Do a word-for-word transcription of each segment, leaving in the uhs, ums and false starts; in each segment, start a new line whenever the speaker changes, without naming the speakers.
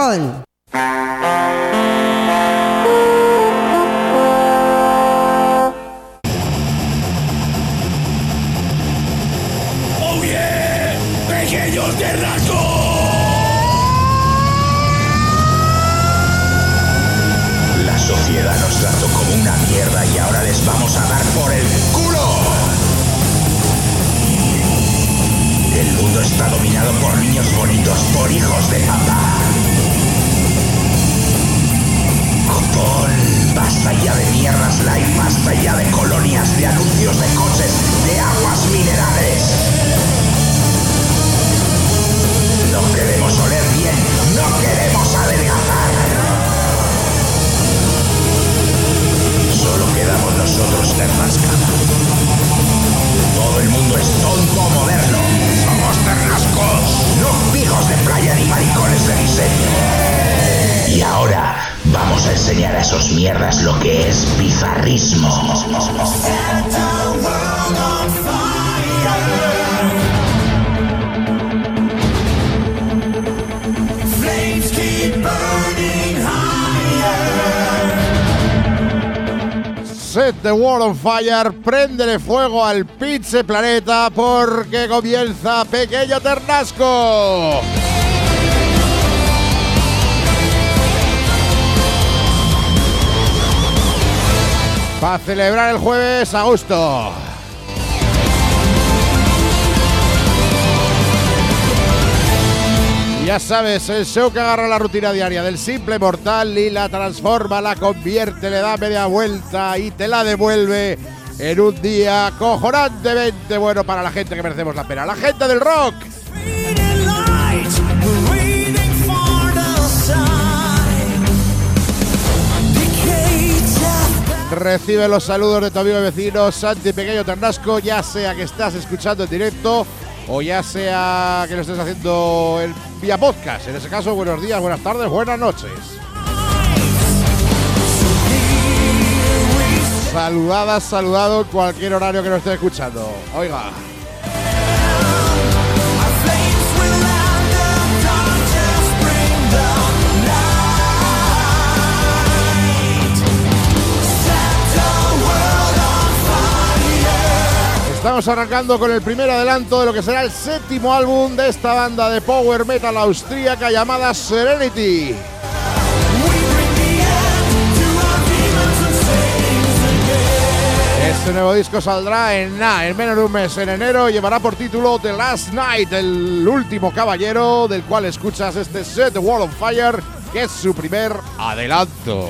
on.
¡Oh yeah! ¡Pequeños Ternasco! La sociedad nos trató como una mierda y ahora les vamos a dar por el culo. El mundo está dominado por niños bonitos, por hijos de papá. Copón, basta ya de mierdas light, basta ya de colonias, de anuncios de coches, de aguas minerales. No queremos oler bien, no queremos adelgazar. Solo quedamos nosotros, Ternasca. Todo el mundo es tonto moderno. Somos Ternascos, no hijos de playa ni maricones de diseño. Y ahora vamos a enseñar a esos mierdas lo que es bizarrismo.
Set the world on fire, préndele fuego al pinche planeta porque comienza Pequeño Ternasco. Para celebrar el jueves a gusto. Ya sabes, el show que agarra la rutina diaria del simple mortal y la transforma, la convierte, le da media vuelta y te la devuelve en un día cojonantemente bueno para la gente que merecemos la pena. La gente del rock. Recibe los saludos de tu amigo y vecino Santi Pequeño Ternasco, ya sea que estás escuchando en directo o ya sea que lo estés haciendo en vía podcast. En ese caso, buenos días, buenas tardes, buenas noches. Saludadas, saludado en cualquier horario que nos esté escuchando. Oiga. Estamos arrancando con el primer adelanto de lo que será el séptimo álbum de esta banda de power metal austríaca llamada Serenity. Este nuevo disco saldrá en, nah, en menos de un mes, en enero, y llevará por título The Last Night, el último caballero, del cual escuchas este Set the World on Fire, que es su primer adelanto.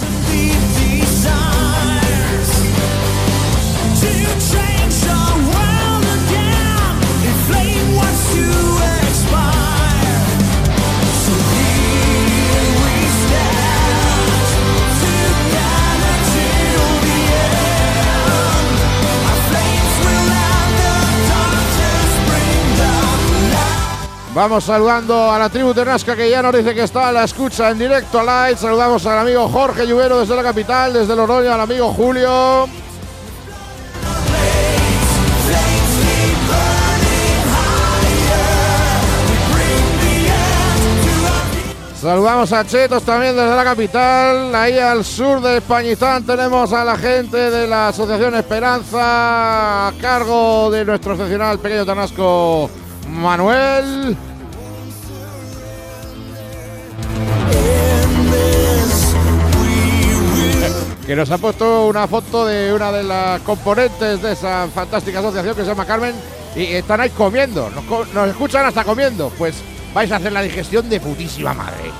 Vamos saludando a la tribu Ternasca que ya nos dice que está a la escucha en directo a live. Saludamos al amigo Jorge Lluvero desde la capital, desde Logroño, al amigo Julio. Saludamos a Chetos también desde la capital. Ahí al sur de Españistán tenemos a la gente de la Asociación Esperanza a cargo de nuestro excepcional Pequeño Ternasco Manuel. Que nos ha puesto una foto de una de las componentes de esa fantástica asociación que se llama Carmen. Y están ahí comiendo, nos, nos escuchan hasta comiendo. Pues vais a hacer la digestión de putísima madre.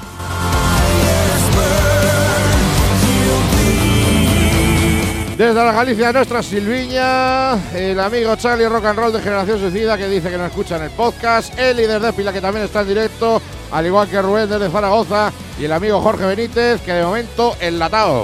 Desde la Galicia nuestra Silviña, el amigo Charlie Rock and Roll de Generación Suicida, que dice que nos escucha en el podcast, Eli desde Pila, que también está en directo, al igual que Rubén desde Zaragoza, y el amigo Jorge Benítez, que de momento enlatado.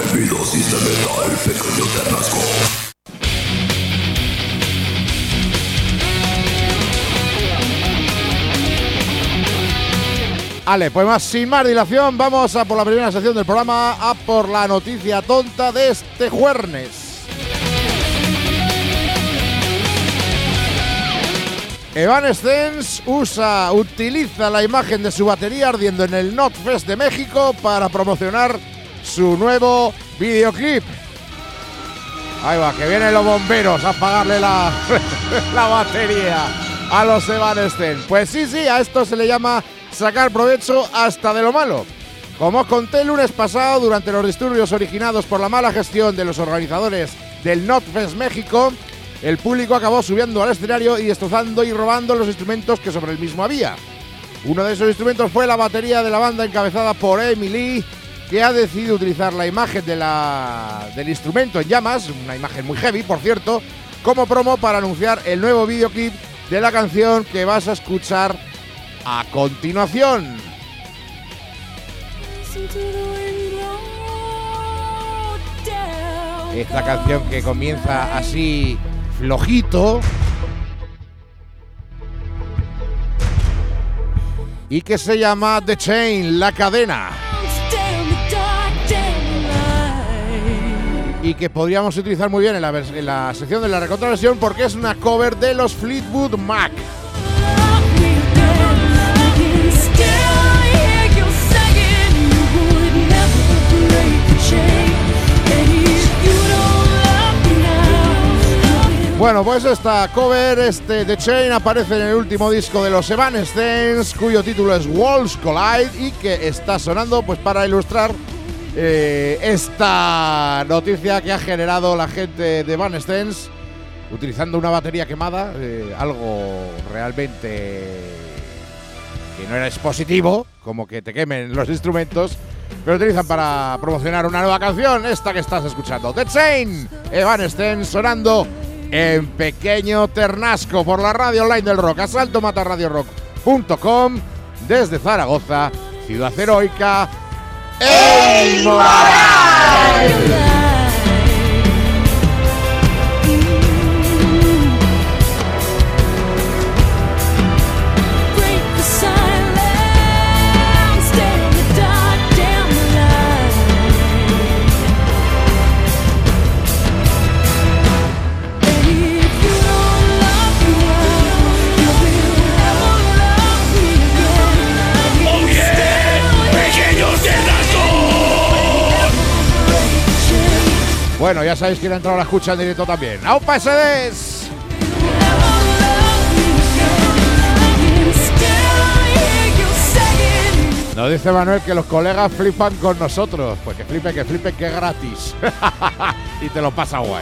Bienvenidos System Metal, pequeño Ternasco.
Vale, pues más, sin más dilación, vamos a por la primera sección del programa, a por la noticia tonta de este jueves. Evanescence usa, utiliza la imagen de su batería ardiendo en el Knotfest de México para promocionar su nuevo videoclip. Ahí va, que vienen los bomberos a apagarle la, la batería a los Evanescence. Pues sí, sí, a esto se le llama sacar provecho hasta de lo malo. Como os conté el lunes pasado, durante los disturbios originados por la mala gestión de los organizadores del Knotfest México, el público acabó subiendo al escenario y destrozando y robando los instrumentos que sobre el mismo había. Uno de esos instrumentos fue la batería de la banda encabezada por Emily, que ha decidido utilizar la imagen de la, del instrumento en llamas, una imagen muy heavy, por cierto, como promo para anunciar el nuevo videoclip de la canción que vas a escuchar a continuación. Esta canción que comienza así flojito y que se llama The Chain, la cadena, y que podríamos utilizar muy bien en la, en la sección de la recontraversión porque es una cover de los Fleetwood Mac. Bueno, pues esta cover, este The Chain, aparece en el último disco de los Evanescence, cuyo título es Worlds Collide, y que está sonando pues para ilustrar eh, esta noticia que ha generado la gente de Evanescence utilizando una batería quemada, eh, algo realmente que no era expositivo, como que te quemen los instrumentos, pero utilizan para promocionar una nueva canción, esta que estás escuchando, The Chain, Evanescence, sonando en pequeño Ternasco por la radio online del rock, asalto mata radio rock punto com, desde Zaragoza, ciudad heroica e inmoral. Bueno, ya sabéis quién ha entrado a la escucha en directo también. ¡Aupa S Ds! Nos dice Manuel que los colegas flipan con nosotros. Pues que flipen, que flipen, que es gratis. Y te lo pasa guay.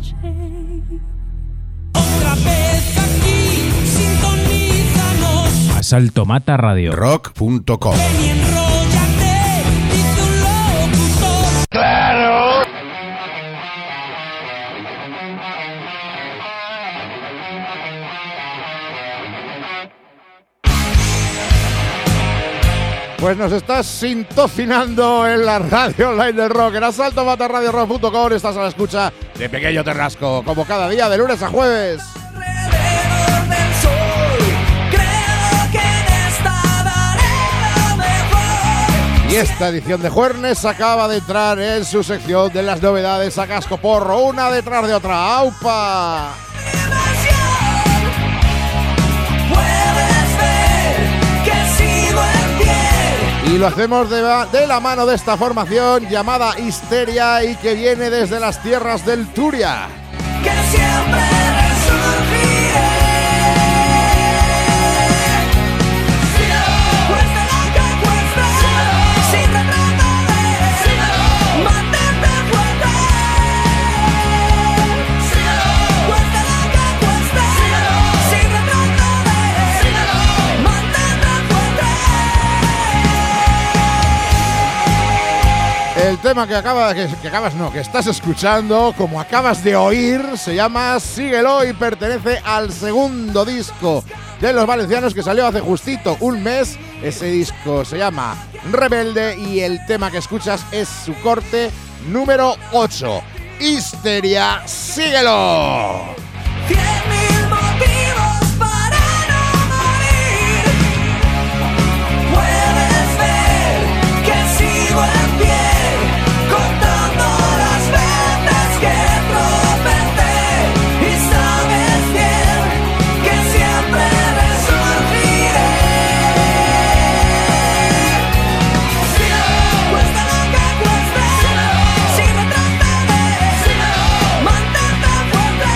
Otra vez aquí, sintonízanos.
Asalto Mata Radio.
rock punto com.
Ven y enróllate, dice un locutor.
¡Claro!
Pues nos estás sintocinando en la radio online del rock, en asalto mata radio rock punto com. Estás a la escucha de Pequeño Terrasco, como cada día, de lunes a jueves.
Alrededor del sol, creo que en esta daré lo mejor.
Y esta edición de Juernes acaba de entrar en su sección de las novedades a casco porro, una detrás de otra. ¡Aupa!
Puedes ver que sigo en pie.
Y lo hacemos de, de la mano de esta formación llamada Histeria y que viene desde las tierras del Turia.
Que siempre resurgiré. Cueste lo que cueste, siempre trataré, mantente fuerte. Cueste lo que cueste, siempre trataré, mantente fuerte.
El tema que acaba que, que acabas no, que estás escuchando, como acabas de oír, se llama Síguelo y pertenece al segundo disco de los valencianos que salió hace justito un mes. Ese disco se llama Rebelde y el tema que escuchas es su corte número ocho. Histeria, síguelo.
Cien mil motivos para no morir. Puedes ver que sigo en pie, contando las veces que tropecé. Y sabes bien que siempre resurgiré. Cuesta lo que cueste, siempre trataré, mantente fuerte.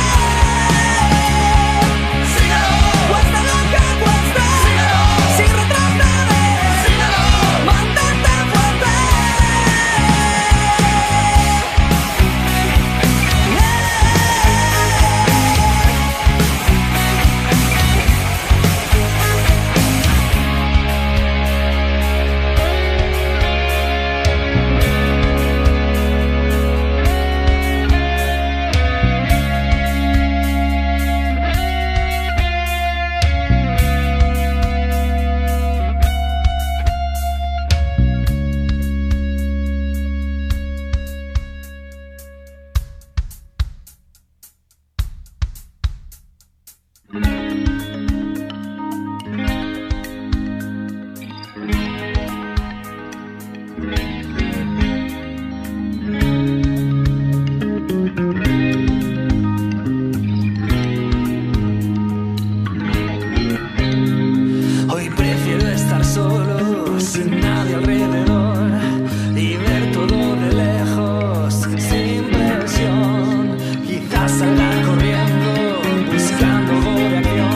Cuesta lo que cueste, siempre trataré, mantente fuerte. Hoy prefiero estar solo, sin nadie alrededor, y ver todo de lejos, sin presión. Quizás salga corriendo, buscando reacción.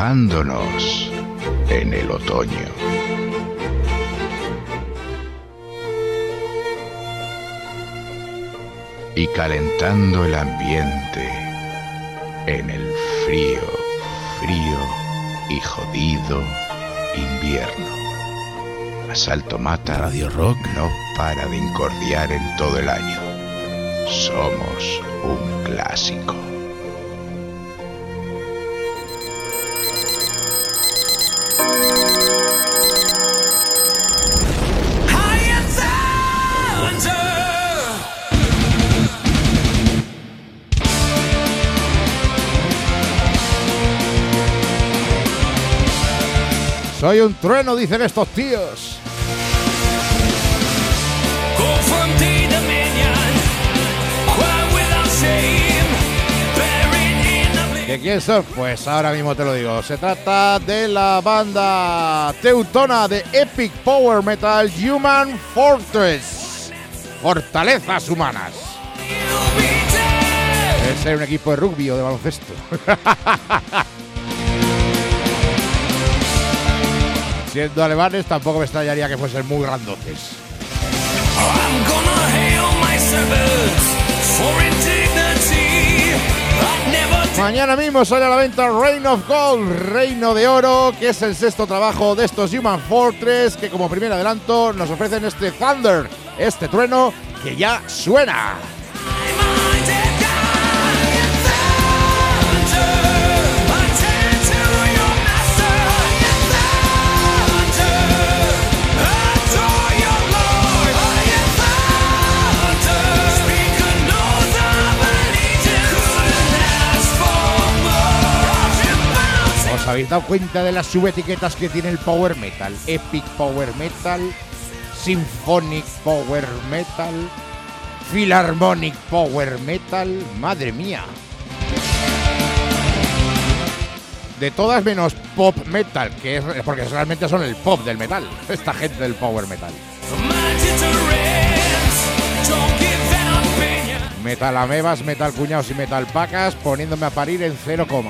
mojándonos en el otoño. Y calentando el ambiente en el frío, frío y jodido invierno. Asalto Mata Radio Rock no para de incordiar en todo el año. Somos un clásico.
Soy un trueno, dicen estos tíos. ¿De quién son? Pues ahora mismo te lo digo. Se trata de la banda teutona de Epic Power Metal Human Fortress. Fortalezas humanas. Debe ser un equipo de rugby o de baloncesto. Siendo alemanes, tampoco me extrañaría que fuesen muy grandotes. Mañana mismo sale a la venta Reign of Gold, Reino de Oro, que es el sexto trabajo de estos Human Fortress, que como primer adelanto nos ofrecen este Thunder, este trueno que ya suena. ¿Os habéis dado cuenta de las subetiquetas que tiene el Power Metal? Epic Power Metal, Symphonic Power Metal, Philharmonic Power Metal. Madre mía. De todas menos Pop Metal, que es porque realmente son el pop del metal, esta gente del Power Metal. Metal amebas, metal cuñados y metal pacas, poniéndome a parir en cero coma.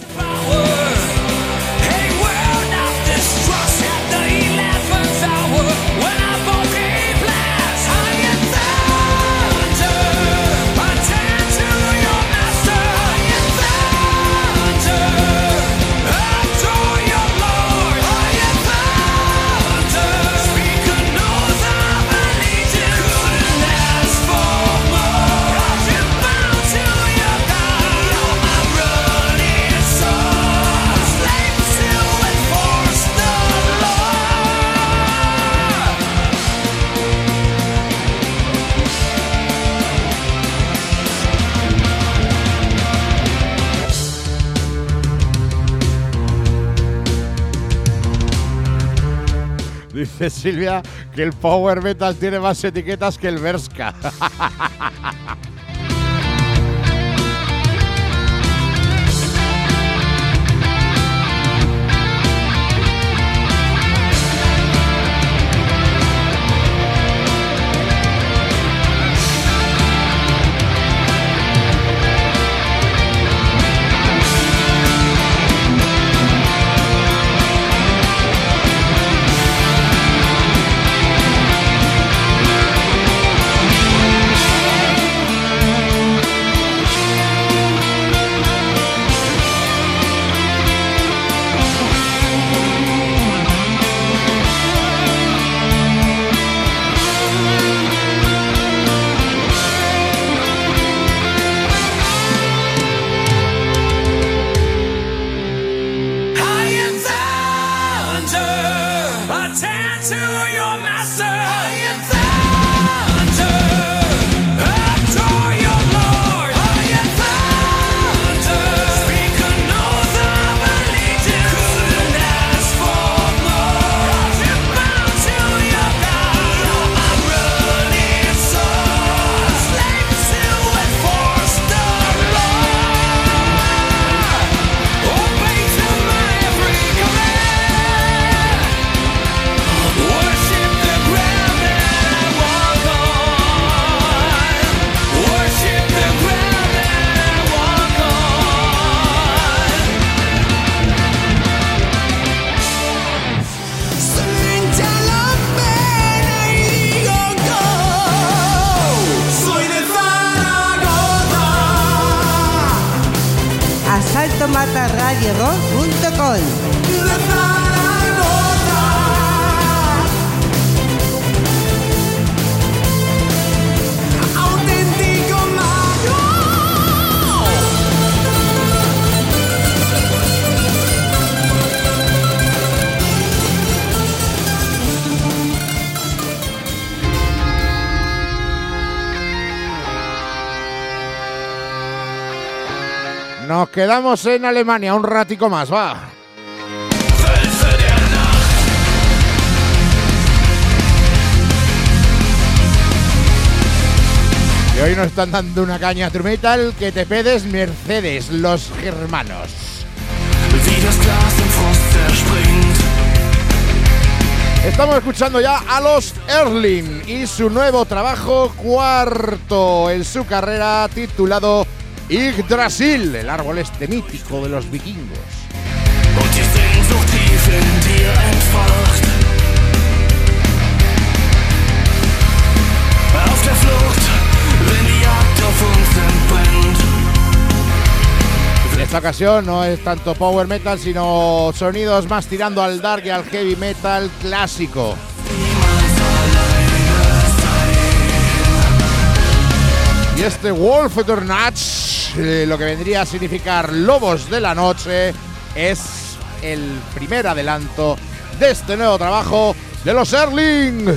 Dice Silvia que el Power Metal tiene más etiquetas que el Berska.
mata radio rock punto com.
Nos quedamos en Alemania un ratico más, va. Y hoy nos están dando una caña true metal que te pedes Mercedes, los germanos. Estamos escuchando ya a los Erling y su nuevo trabajo, cuarto en su carrera, titulado Yggdrasil, el árbol este mítico de los vikingos. En esta ocasión no es tanto power metal, sino sonidos más tirando al dark y al heavy metal clásico. Y este Wolf der Nacht, eh, lo que vendría a significar lobos de la noche, es el primer adelanto de este nuevo trabajo de los Erling.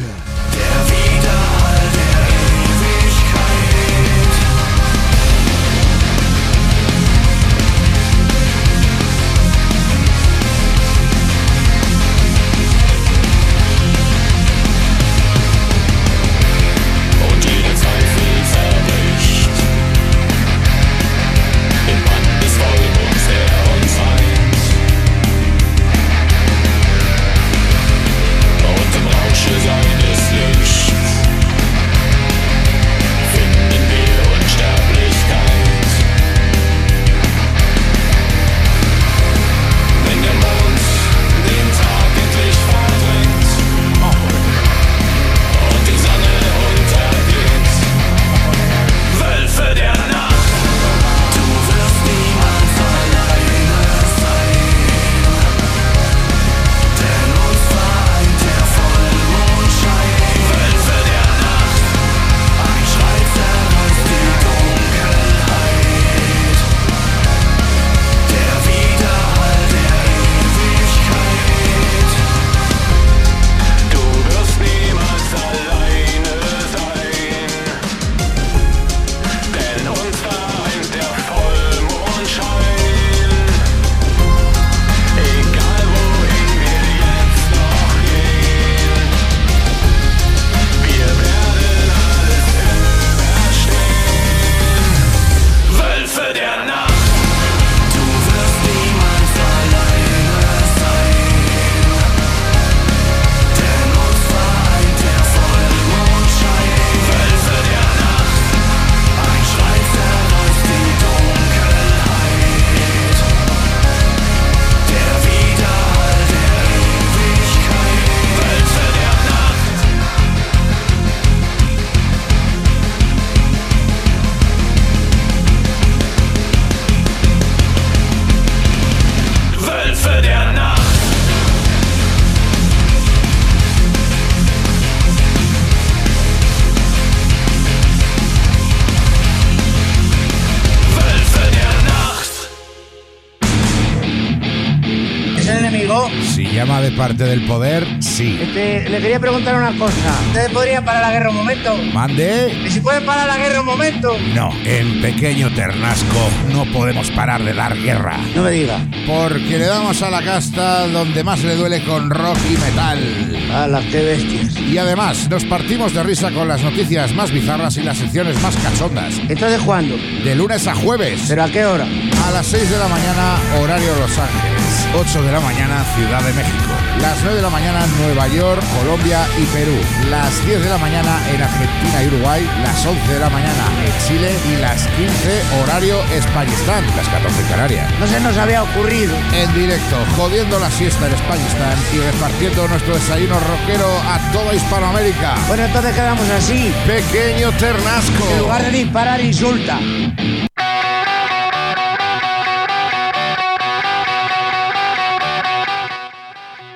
¿Llama de parte del poder? Sí.
Este, le quería preguntar una cosa. ¿Ustedes podrían parar la guerra un momento?
¿Mande?
¿Y si pueden parar la guerra un momento?
No, en Pequeño Ternasco no podemos parar de dar guerra.
No me diga.
Porque le damos a la casta donde más le duele con rock y metal.
¡Hala, qué bestias!
Y además, nos partimos de risa con las noticias más bizarras y las secciones más cachondas.
¿Entonces cuándo?
De lunes a jueves.
¿Pero a qué hora?
A las seis de la mañana, horario Los Ángeles. ocho de la mañana, Ciudad de México. Las nueve de la mañana, Nueva York, Colombia y Perú. Las diez de la mañana en Argentina y Uruguay. Las once de la mañana en Chile. Y las quince, horario Españistán. Las catorce en Canarias.
No se nos había ocurrido.
En directo, jodiendo la siesta en Españistán y repartiendo nuestro desayuno rockero a toda Hispanoamérica.
Bueno, entonces quedamos así.
Pequeño Ternasco.
En lugar de disparar, insulta.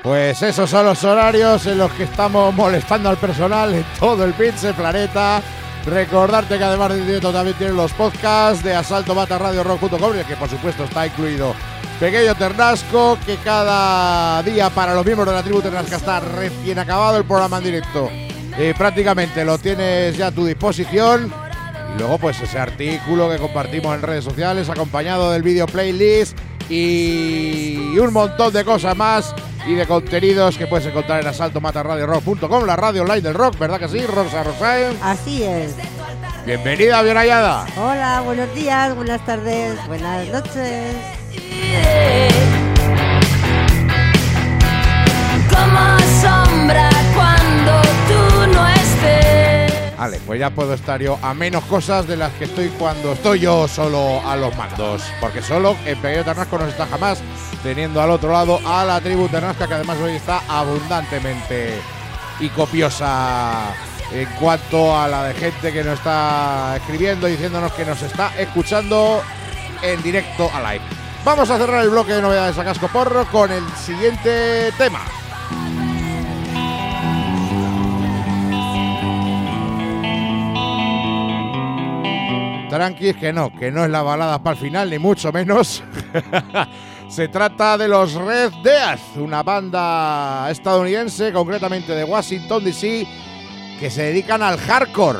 Pues esos son los horarios en los que estamos molestando al personal en todo el pinche planeta. Recordarte que además de directo también tienen los podcasts de asalto mata radio rock punto com, que por supuesto está incluido Pequeño Ternasco, que cada día para los miembros de la tribu Ternasca está recién acabado el programa en directo. Eh, prácticamente lo tienes ya a tu disposición. Y luego pues ese artículo que compartimos en redes sociales, acompañado del vídeo playlist y un montón de cosas más y de contenidos que puedes encontrar en asalto mata radio rock punto com, la radio online del rock, ¿verdad que sí, Rosa Rosae?
Así es.
Bienvenida, bien hallada.
Hola, buenos días, buenas tardes, buenas noches.
Como sombra cuando tú no estés.
Vale, pues ya puedo estar yo a menos cosas de las que estoy cuando estoy yo solo a los mandos. Porque solo en Pequeño Ternasco no está jamás, teniendo al otro lado a la tribu Ternasca, que además hoy está abundantemente y copiosa en cuanto a la de gente que nos está escribiendo, diciéndonos que nos está escuchando en directo a live. Vamos a cerrar el bloque de novedades a casco porro con el siguiente tema. Tranquis, que no, que no es la balada para el final, ni mucho menos. Se trata de los Red Death, una banda estadounidense, concretamente de Washington D C, que se dedican al hardcore.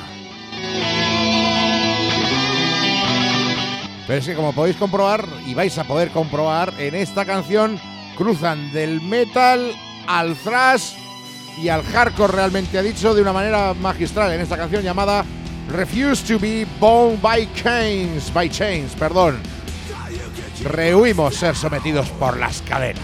Pero es que, como podéis comprobar, y vais a poder comprobar, en esta canción cruzan del metal al thrash y al hardcore, realmente ha dicho, de una manera magistral en esta canción llamada Refuse to be bound by chains, by chains, perdón. Rehuimos ser sometidos por las cadenas.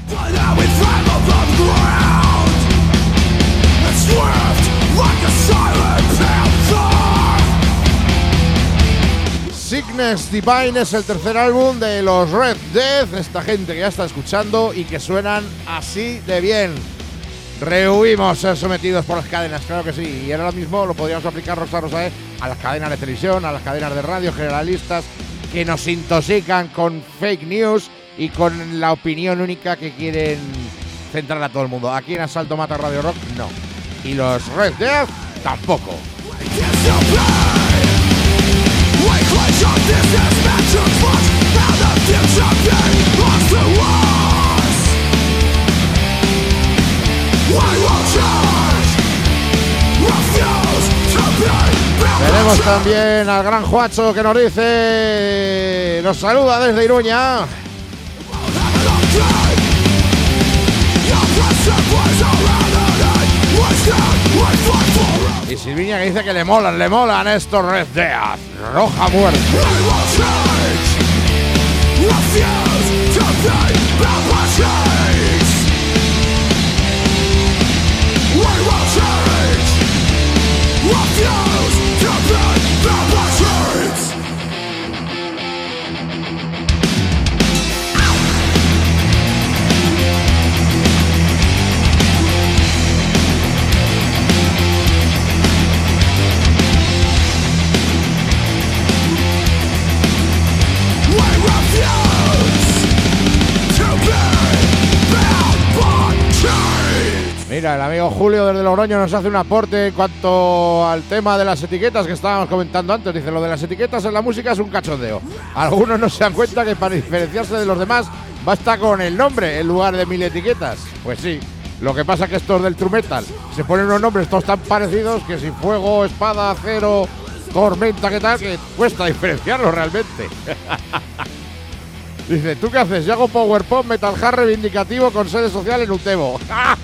Sickness Divine es el tercer álbum de los Red Death, esta gente que ya está escuchando y que suenan así de bien. Rehuimos ser sometidos por las cadenas, claro que sí. Y ahora mismo lo podríamos aplicar, Rosa Rosae, a las cadenas de televisión, a las cadenas de radio generalistas, que nos intoxican con fake news y con la opinión única que quieren centrar a todo el mundo. Aquí en Asalto Mata Radio Rock, no. Y los Red Death, tampoco. Tenemos también al gran Juacho que nos dice, nos saluda desde Iruña. Y Silviña que dice que le molan, le molan estos Red Death. Roja muerte. Mira, el amigo Julio desde Logroño nos hace un aporte en cuanto al tema de las etiquetas que estábamos comentando antes. Dice, lo de las etiquetas en la música es un cachondeo. Algunos no se dan cuenta que para diferenciarse de los demás basta con el nombre en lugar de mil etiquetas. Pues sí, lo que pasa es que estos del true metal se ponen unos nombres todos tan parecidos que si fuego, espada, acero, tormenta, ¿qué tal? Que cuesta diferenciarlos realmente. Dice, ¿tú qué haces? Yo hago power pop, metal hard reivindicativo con sede social en Utebo.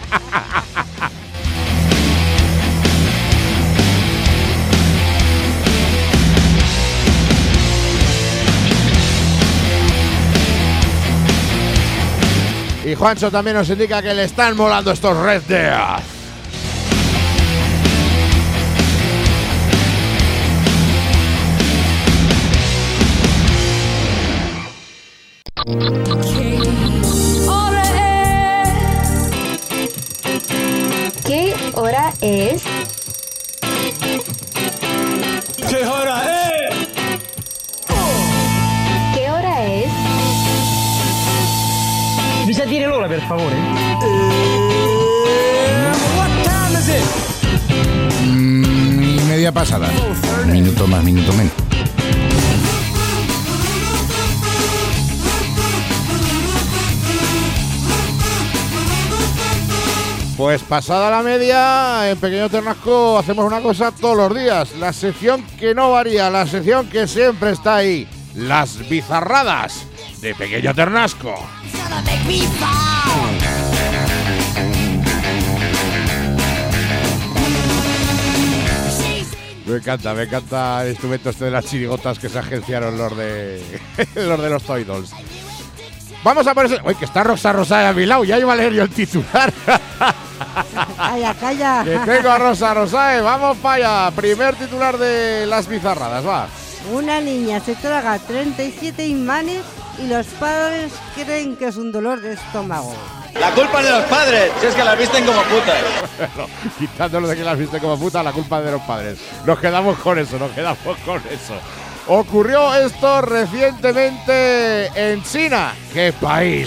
Y Juancho también nos indica que le están molando estos Red Death.
¿Qué hora es?
¿Qué hora es?
¿Qué hora es?
Mi sa dire l'ora, per favore?
pasada. Minuto más, minuto menos. Pues pasada la media, en Pequeño Ternasco hacemos una cosa todos los días. La sección que no varía, la sección que siempre está ahí. Las bizarradas de Pequeño Ternasco. Me encanta, me encanta el instrumento este de las chirigotas que se agenciaron los de los de los Toy Dolls. Vamos a ponerse... Uy, que está Rosa Rosa a mi lado, ya iba a leer yo el titular.
Calla, calla.
Que tengo a Rosa Rosae, vamos para allá. Primer titular de las bizarradas, va.
Una niña se traga treinta y siete imanes y los padres creen que es un dolor de estómago.
La culpa es de los padres, si es que las visten como putas.
Bueno, quitándolo de que las visten como putas, la culpa es de los padres. Nos quedamos con eso, nos quedamos con eso. Ocurrió esto recientemente en China. ¡Qué país!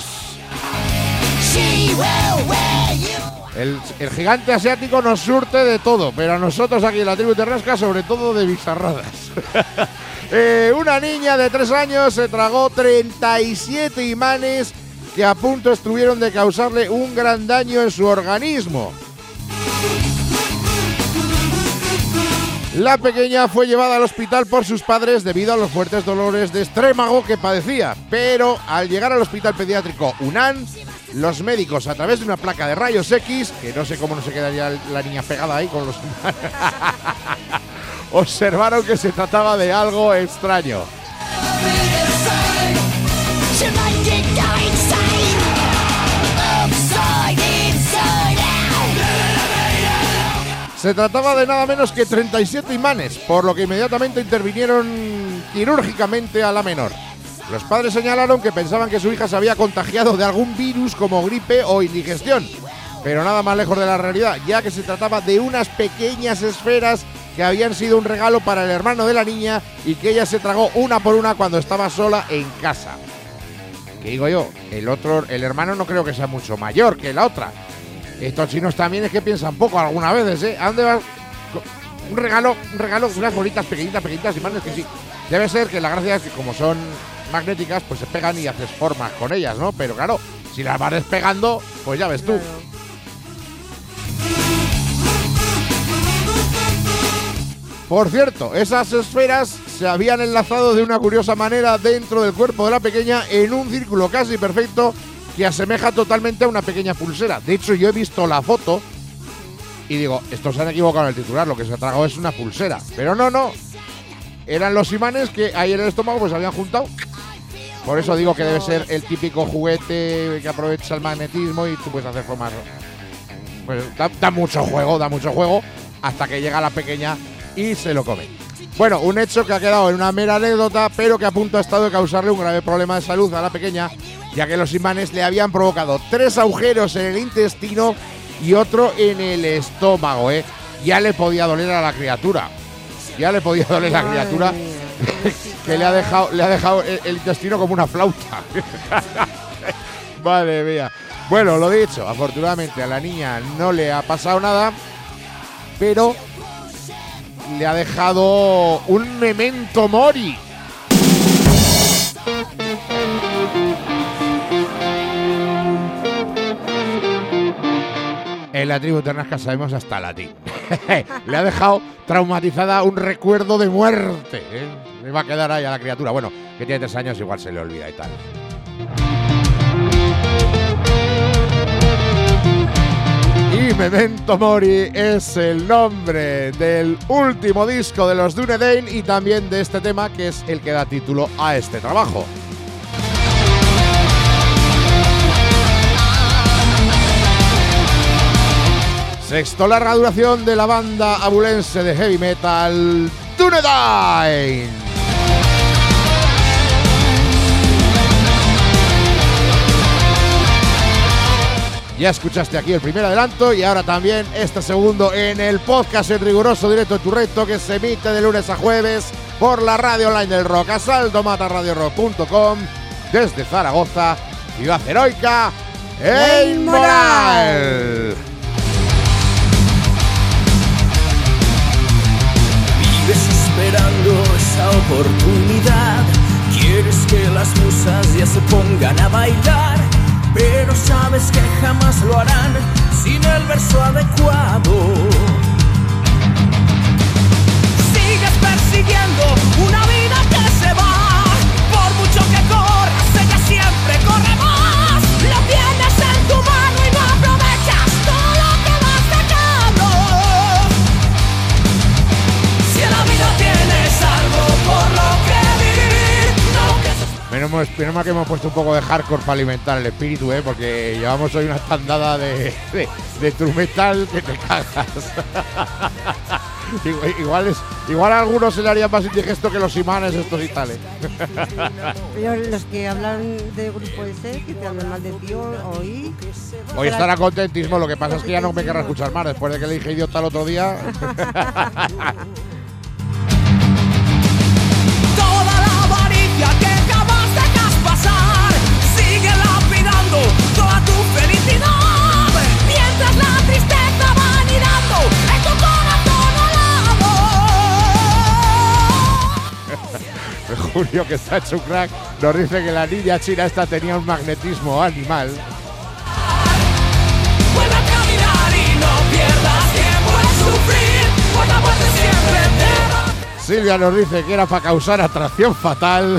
El, el gigante asiático nos surte de todo, pero a nosotros aquí en la tribu Ternasca sobre todo de bizarradas. eh, una niña de tres años se tragó treinta y siete imanes que a punto estuvieron de causarle un gran daño en su organismo. La pequeña fue llevada al hospital por sus padres debido a los fuertes dolores de estómago que padecía, pero al llegar al hospital pediátrico Hunan, los médicos, a través de una placa de rayos X, que no sé cómo no se quedaría la niña pegada ahí con los observaron que se trataba de algo extraño. Se trataba de nada menos que treinta y siete imanes, por lo que inmediatamente intervinieron quirúrgicamente a la menor. Los padres señalaron que pensaban que su hija se había contagiado de algún virus como gripe o indigestión, pero nada más lejos de la realidad, ya que se trataba de unas pequeñas esferas que habían sido un regalo para el hermano de la niña y que ella se tragó una por una cuando estaba sola en casa. ¿Qué digo yo? El otro, el hermano no creo que sea mucho mayor que la otra. Estos chinos también es que piensan poco algunas veces, ¿eh? ¿A dónde vas? Un regalo, un regalo, unas bolitas pequeñitas, pequeñitas y manes que sí. Debe ser que la gracia es que como son magnéticas, pues se pegan y haces formas con ellas, ¿no? Pero claro, si las vas despegando, pues ya ves tú. Claro. Por cierto, esas esferas se habían enlazado de una curiosa manera dentro del cuerpo de la pequeña en un círculo casi perfecto que asemeja totalmente a una pequeña pulsera. De hecho, yo he visto la foto y digo, estos se han equivocado en el titular, lo que se ha tragado es una pulsera. Pero no, no. Eran los imanes que ahí en el estómago pues habían juntado. Por eso digo que debe ser el típico juguete que aprovecha el magnetismo y tú puedes hacer formas. Pues da, da mucho juego, da mucho juego, hasta que llega la pequeña y se lo come. Bueno, un hecho que ha quedado en una mera anécdota, pero que a punto ha estado de causarle un grave problema de salud a la pequeña, ya que los imanes le habían provocado tres agujeros en el intestino y otro en el estómago, ¿eh? Ya le podía doler a la criatura. Ya le podía doler a la criatura que le ha dejado, le ha dejado el, el intestino como una flauta. Madre mía. Bueno, lo dicho, afortunadamente a la niña no le ha pasado nada, pero le ha dejado un memento mori. En la tribu Ternasca sabemos hasta latín. Le ha dejado traumatizada un recuerdo de muerte, ¿eh? Me va a quedar ahí a la criatura. Bueno, que tiene tres años, igual se le olvida y tal. Y Memento Mori es el nombre del último disco de los Dunedain y también de este tema, que es el que da título a este trabajo. Sexto larga duración de la banda abulense de heavy metal Dunedain. Ya escuchaste aquí el primer adelanto y ahora también este segundo en el podcast en riguroso directo de tu reto, que se emite de lunes a jueves por la radio online del rock, asalto mata radio rock punto com, desde Zaragoza, ciudad heroica e inmoral.
la oportunidad. Quieres que las musas ya se pongan a bailar, pero sabes que jamás lo harán sin el verso adecuado. Sigues persiguiendo una vida que se va, por mucho que corras, ella siempre corre más. Lo tienes en tu mano y no aprovechas todo lo que vas sacando. Si en la vida tienes algo por lo que vivir, no que...
Menos, menos mal que hemos puesto un poco de hardcore para alimentar el espíritu, ¿eh? Porque llevamos hoy una tandada de, de, de true metal que te cagas. igual, igual, es, igual a algunos se le haría más indigesto que los imanes estos y tales.
Pero los que hablan de grupo ese, que te hablan mal de ti, hoy...
Hoy estará contentísimo, lo que pasa es que ya no me querrá escuchar más después de que le dije idiota el otro día.
Toda la avaricia que jamás dejas pasar, sigue lapidando toda tu felicidad, mientras la tristeza va anidando en tu corazón alado.
Julio, que está hecho un crack, nos dice que la niña china esta tenía un magnetismo animal.
Vuelve a caminar y no pierdas tiempo en sufrir, por la muerte siempre te va.
Silvia nos dice que era para causar atracción fatal.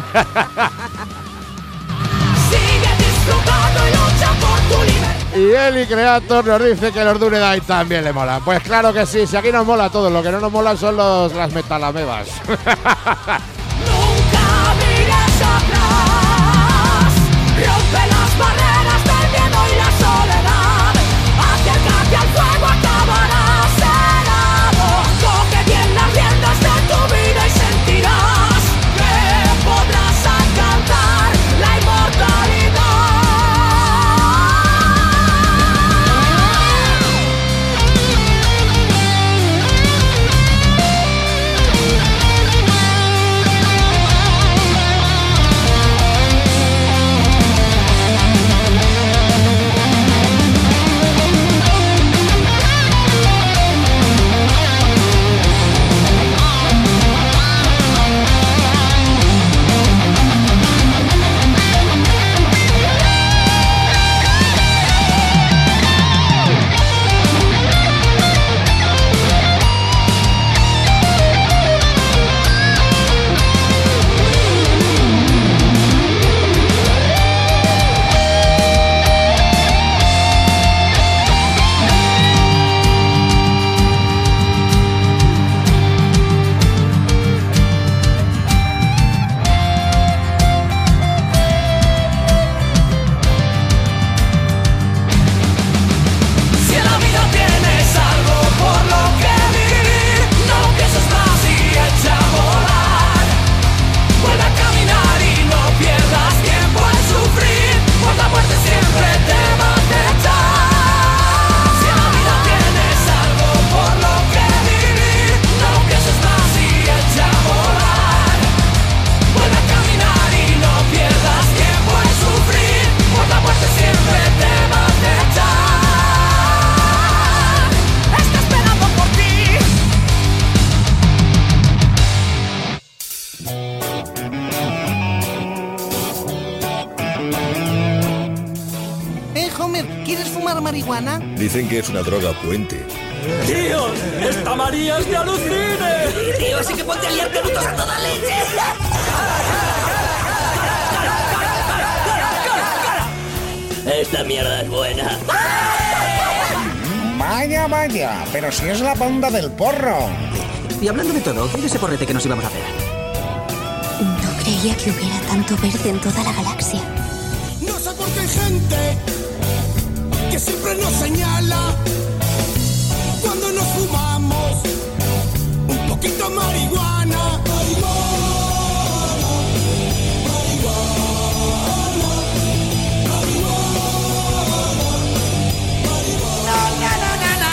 Sigue disfrutando y lucha por tu libertad.
Y Eli Creator nos dice que los Dune Day también le molan. Pues claro que sí, si aquí nos mola todo, lo que no nos molan son los, las metalamebas.
Nunca mires atrás, rompe las barreras del miedo y la soledad, acércate al fuego, acabarás helado, coge bien las riendas de tu vida y sentirás que podrás alcanzar la inmortalidad.
marihuana?
Dicen que es una droga puente.
¡Tío! ¡Esta María es de alucine!
Tío, así que ponte a liar pelutos a toda leche.
Esta mierda es buena.
Vaya, vaya, pero si es la banda del porro.
Y hablando de todo, ¿qué es ese porrete que nos íbamos a hacer?
No creía que hubiera tanto verde en toda la galaxia.
No sé por qué hay gente que siempre nos señala cuando nos fumamos un poquito marihuana. Marihuana, marihuana, marihuana,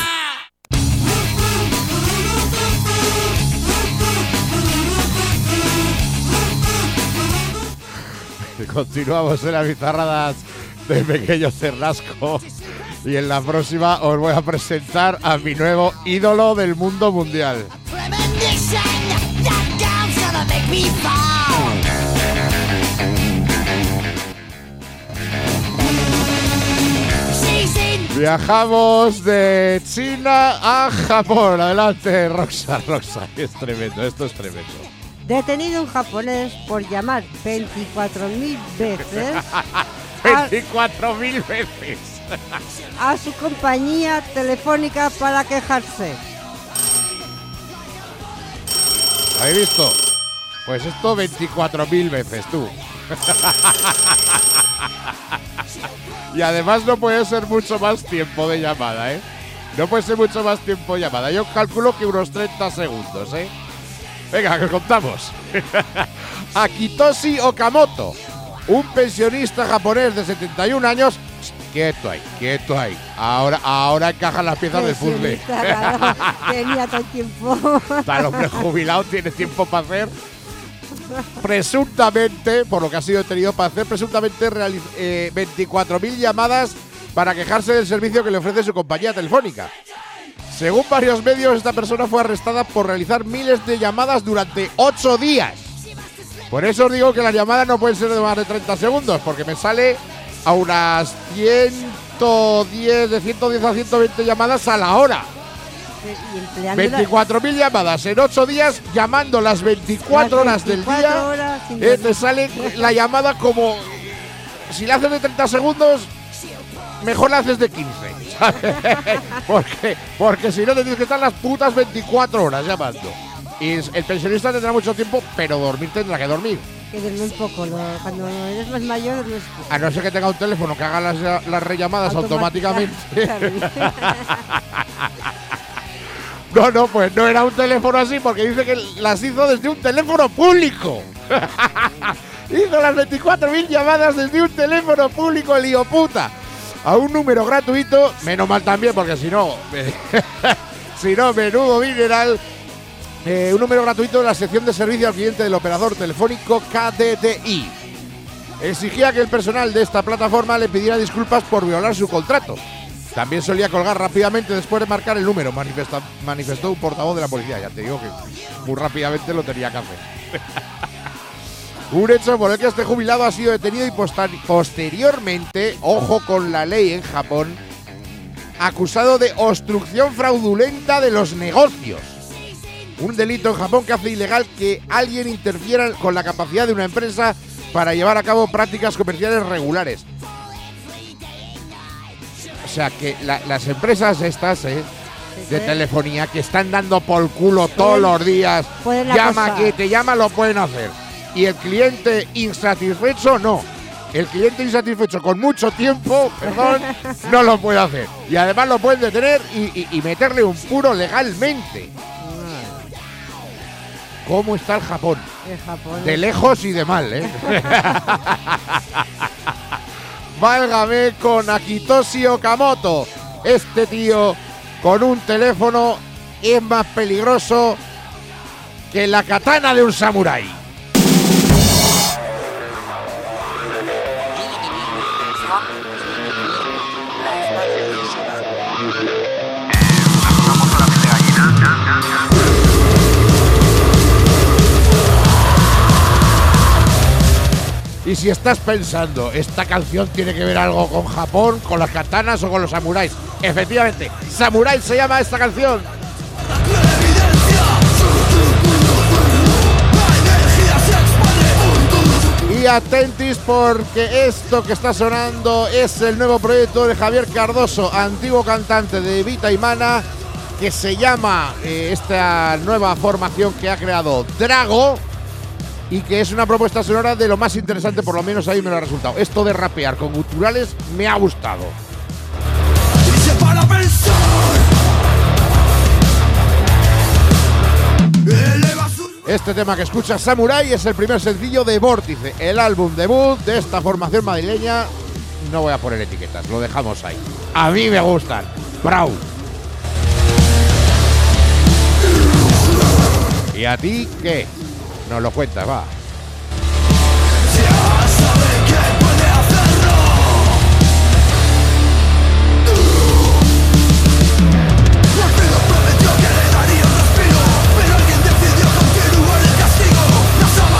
Continuamos en las bizarradas de Pequeño Cernasco. Y en la próxima os voy a presentar a mi nuevo ídolo del mundo mundial.
Premonition that comes to the
FIFA. Sí, sí.
Viajamos de China a Japón. Adelante, Roxa, Roxa. Es tremendo, esto es tremendo.
Detenido un japonés por llamar veinticuatro mil veces
veinticuatro mil veces
a su compañía telefónica para quejarse.
¿Habéis visto? Pues esto veinticuatro mil veces, tú. Y además no puede ser mucho más tiempo de llamada, ¿eh? No puede ser mucho más tiempo de llamada. Yo calculo que unos treinta segundos, ¿eh? Venga, que contamos. Akitoshi Okamoto, un pensionista japonés de setenta y un años. Quieto ahí, quieto ahí. Ahora, ahora encajan las piezas del puzzle.
Claro, tenía todo el tiempo.
Está el hombre jubilado, tiene tiempo para hacer. Presuntamente, por lo que ha sido detenido para hacer, presuntamente eh, veinticuatro mil llamadas para quejarse del servicio que le ofrece su compañía telefónica. Según varios medios, esta persona fue arrestada por realizar miles de llamadas durante ocho días. Por eso os digo que las llamadas no pueden ser de más de treinta segundos, porque me sale a unas ciento diez, de ciento diez a ciento veinte llamadas a la hora. veinticuatro mil llamadas en ocho días, llamando las veinticuatro horas del día. Horas eh, te sale la llamada como… Si la haces de treinta segundos, mejor la haces de quince. ¿Sabes? porque, porque si no te tienes que estar las putas veinticuatro horas llamando. Y el pensionista tendrá mucho tiempo, pero dormir tendrá que dormir.
Que duerme un poco, ¿no? Cuando eres más mayor duermes poco.
A no ser que tenga un teléfono que haga las, las rellamadas automáticamente. No, no, pues no era un teléfono así, porque dice que las hizo desde un teléfono público. Hizo las veinticuatro mil llamadas desde un teléfono público, el hijo puta. A un número gratuito, menos mal también, porque si no, si no, menudo mineral. Eh, un número gratuito de la sección de servicio al cliente del operador telefónico K D D I. Exigía que el personal de esta plataforma le pidiera disculpas por violar su contrato. También solía colgar rápidamente después de marcar el número, manifestó, manifestó un portavoz de la policía. Ya te digo que muy rápidamente lo tenía que hacer. Un hecho por el que este jubilado ha sido detenido y posteriormente, ojo con la ley en Japón, acusado de obstrucción fraudulenta de los negocios. Un delito en Japón que hace ilegal que alguien interfiera con la capacidad de una empresa para llevar a cabo prácticas comerciales regulares. O sea que la, las empresas estas, ¿eh? de telefonía, que están dando por culo todos los días, llama que te llama, lo pueden hacer. Y el cliente insatisfecho, no. El cliente insatisfecho con mucho tiempo, perdón, no lo puede hacer. Y además lo pueden detener y, y, y meterle un puro legalmente. ¿Cómo está el Japón?
El Japón.
De lejos y de mal, ¿eh? Válgame con Akitoshi Okamoto. Este tío con un teléfono es más peligroso que la katana de un samurái. Y si estás pensando, esta canción tiene que ver algo con Japón, con las katanas o con los samuráis. Efectivamente, Samurai se llama esta canción. Y atentis porque esto que está sonando es el nuevo proyecto de Javier Cardoso, antiguo cantante de Vita y Mana, que se llama eh, esta nueva formación que ha creado Drago. Y que es una propuesta sonora de lo más interesante, por lo menos ahí me lo ha resultado. Esto de rapear con guturales me ha gustado. Este tema que escucha Samurai es el primer sencillo de Vórtice, el álbum debut de esta formación madrileña. No voy a poner etiquetas, lo dejamos ahí. A mí me gustan. Bravo. ¿Y a ti qué? Nos lo cuentas, va.
Prometió que le daría un respiro, pero alguien decidió continuar el castigo. La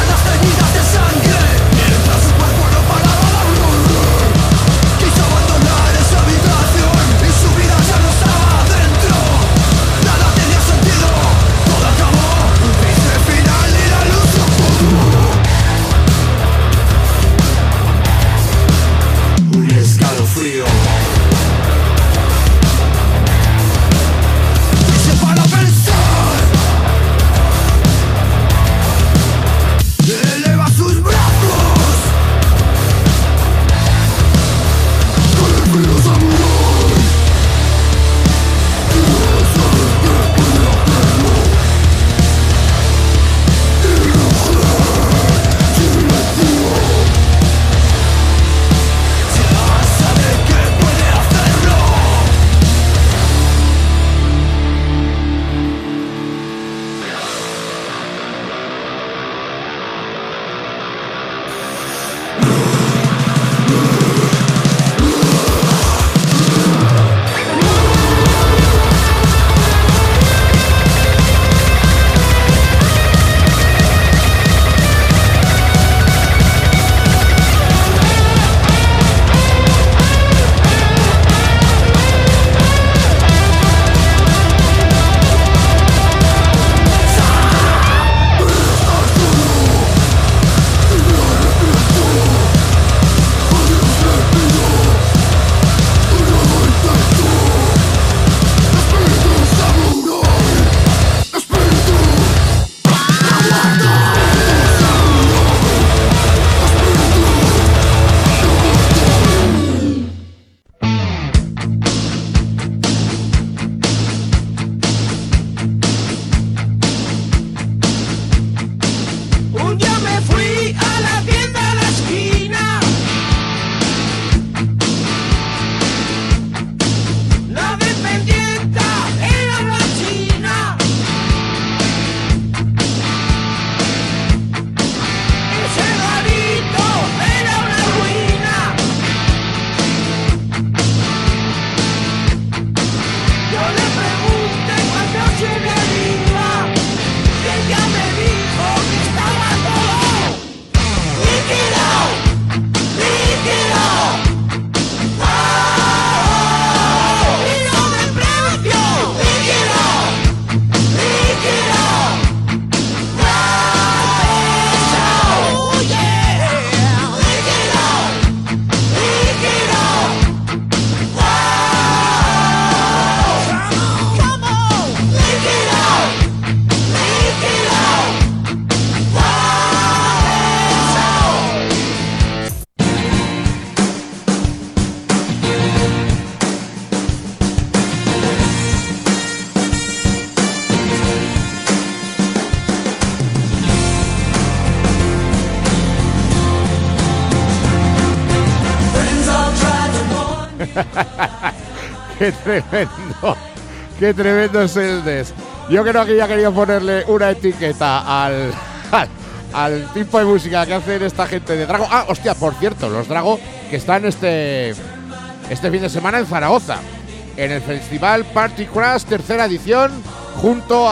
Qué tremendo, qué tremendo es el des. Yo creo que ya quería ponerle una etiqueta al, al, al tipo de música que hacen esta gente de Drago. Ah, hostia, por cierto, los Drago que están este, este fin de semana en Zaragoza, en el Festival Party Crash, tercera edición, junto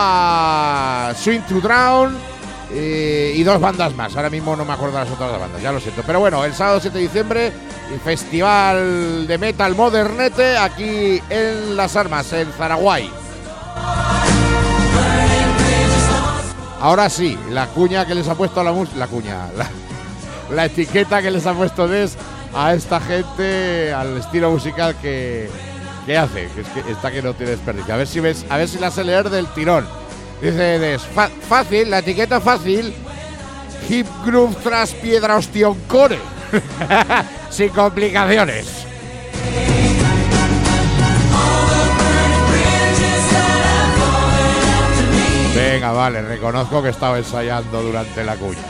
a Swing to Drown eh, y dos bandas más. Ahora mismo no me acuerdo de las otras bandas, ya lo siento. Pero bueno, el sábado siete de diciembre, el Festival de Metal Modernete aquí en Las Armas, en Zaraguay. Ahora sí, la cuña que les ha puesto a la música, la cuña, la, la etiqueta que les ha puesto Des a esta gente, al estilo musical que, que hace, que es que esta que no tiene desperdicio. A ver si ves, a ver si la sé leer del tirón. Dice Des, fa, fácil, la etiqueta fácil, hip groove tras piedra ostión core, sin complicaciones. Venga, vale, reconozco que estaba ensayando durante la cuña.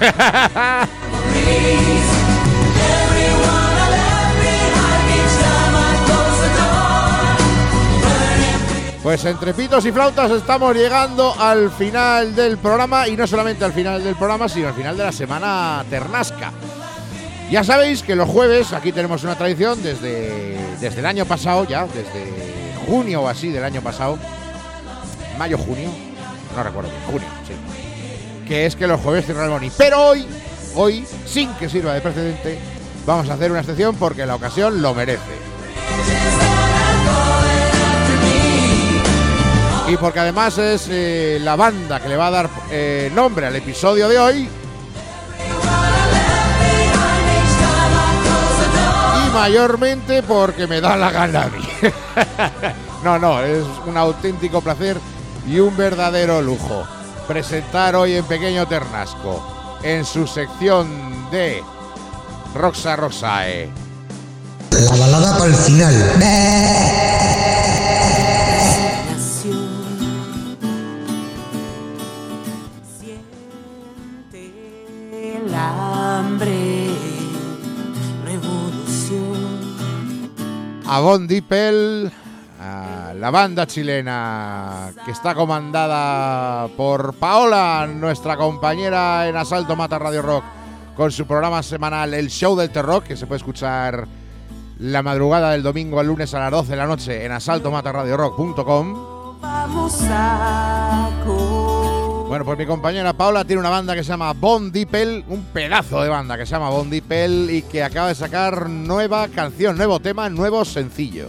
Pues entre pitos y flautas estamos llegando al final del programa, y no solamente al final del programa, sino al final de la semana ternasca. Ya sabéis que los jueves aquí tenemos una tradición desde, desde el año pasado, ya, desde junio o así del año pasado, mayo, junio, no recuerdo bien, junio, sí, que es que los jueves cierra el Boni. Pero hoy, hoy, sin que sirva de precedente, vamos a hacer una excepción porque la ocasión lo merece. Y porque además es eh, la banda que le va a dar eh, nombre al episodio de hoy. Y mayormente porque me da la gana a mí. No, no, es un auténtico placer y un verdadero lujo presentar hoy en Pequeño Ternasco, en su sección de Roxa Rosae,
la balada para el final.
A Von Dieppel, a la banda chilena que está comandada por Paola, nuestra compañera en Asalto Mata Radio Rock, con su programa semanal El Show del Terror, que se puede escuchar la madrugada del domingo al lunes a las doce de la noche en asalto mata radio rock punto com.
Vamos a
Bueno, pues mi compañera Paula tiene una banda que se llama Von Dieppel, un pedazo de banda que se llama Von Dieppel y que acaba de sacar nueva canción, nuevo tema, nuevo sencillo.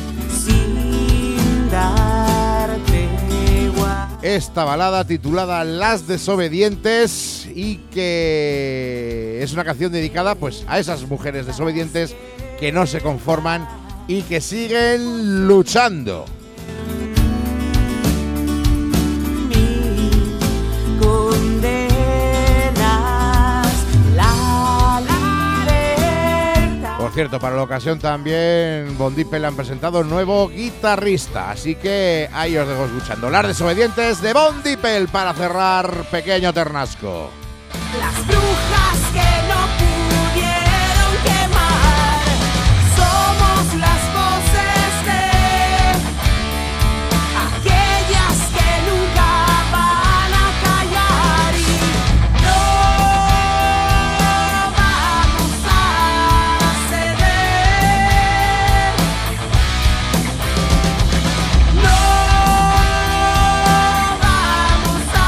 sin darte igual.
Esta balada titulada Las Desobedientes y que es una canción dedicada pues a esas mujeres desobedientes que no se conforman y que siguen luchando. Por cierto, para la ocasión también Von Dieppel han presentado un nuevo guitarrista, así que ahí os dejo escuchando Las Desobedientes de Von Dieppel para cerrar pequeño ternasco.
Las brujas que no pudieron quemar, somos las voces de aquellas que nunca van a callar y no vamos a ceder, no vamos a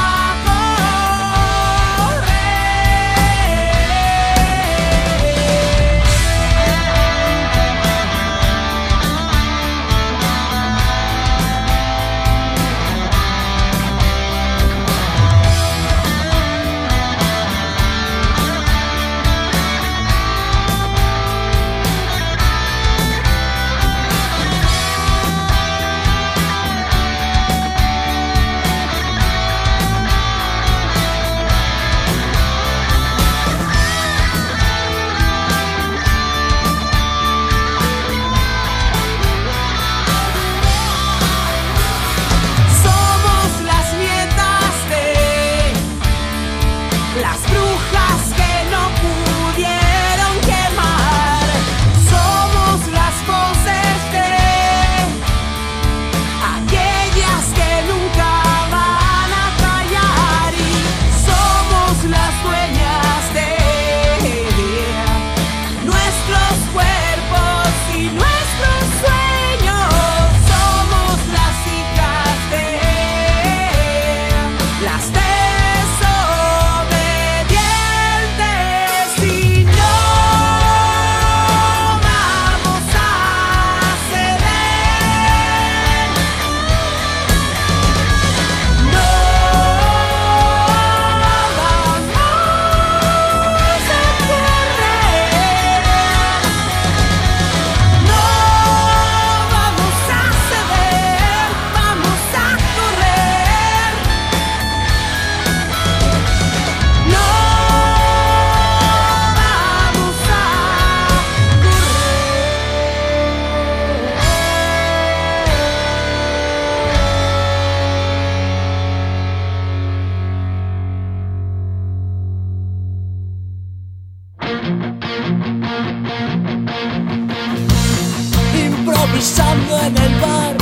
improvisando en el bar.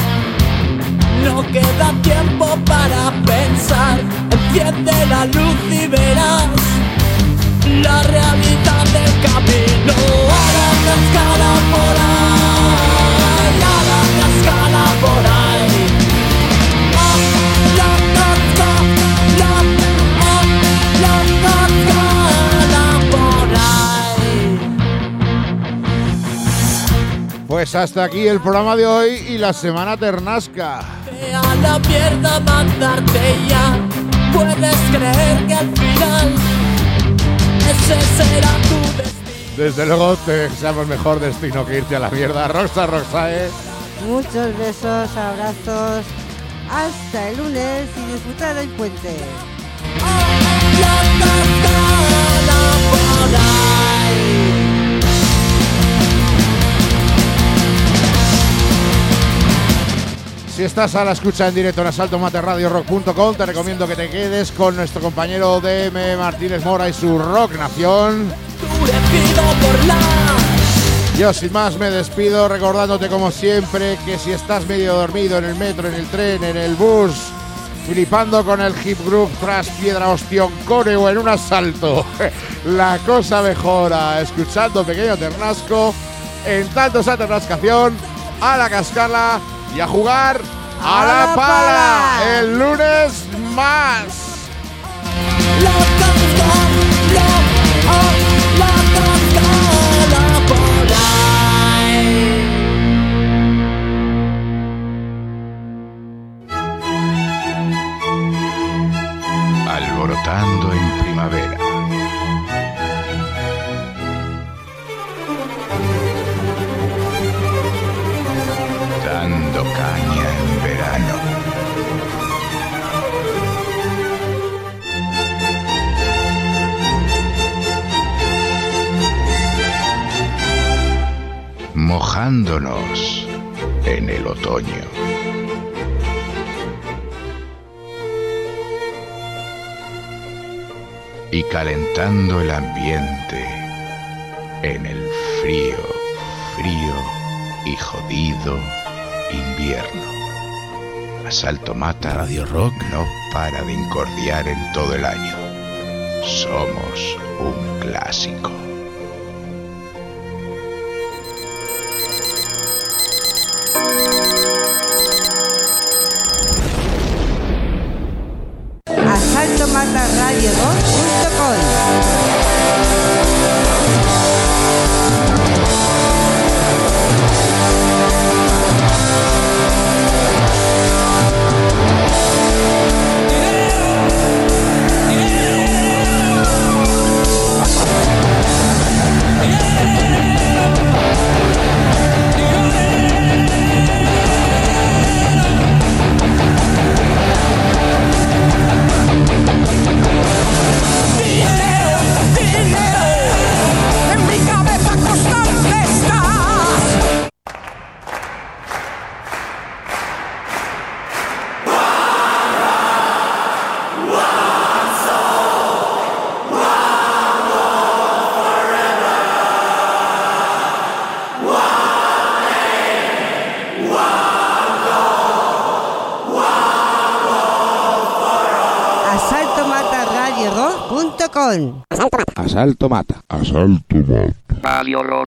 No queda tiempo para pensar. Enciende la luz y verás la realidad del camino. A la cascada por ahí, a la cascada por ahí. A la cascada, la, a la cascada por ahí.
Pues hasta aquí el programa de hoy y la semana ternasca.
A la mierda mandarte ya. Puedes creer que al final ese será tu destino.
Desde luego te deseamos mejor destino que irte a la mierda. Rosa Rosae.
Muchos besos, abrazos. Hasta el lunes y disfrutar del puente.
Si estás a la escucha en directo en asalto mate radio rock punto com, te recomiendo que te quedes con nuestro compañero D M Martínez Mora y su Rock Nación. Yo sin más me despido recordándote como siempre que si estás medio dormido en el metro, en el tren, en el bus flipando con el hip group tras piedra ostión core o en un asalto. La cosa mejora, escuchando Pequeño Ternasco, en tanto esa ternascación, a la cascala y a jugar a, a la, la pala. pala. El lunes más.
La cascala, la, la cascala por ahí.
Alborotando en primavera. Dando caña en verano. Mojándonos en el otoño. Y calentando el ambiente en el frío, frío y jodido invierno. Asalto Mata Radio Rock no para de incordiar en todo el año. Somos un clásico.
asalto mata radio rock punto com.
Asalto Mata.
Asalto Mata.
Asalto Mata.
Radio Rock.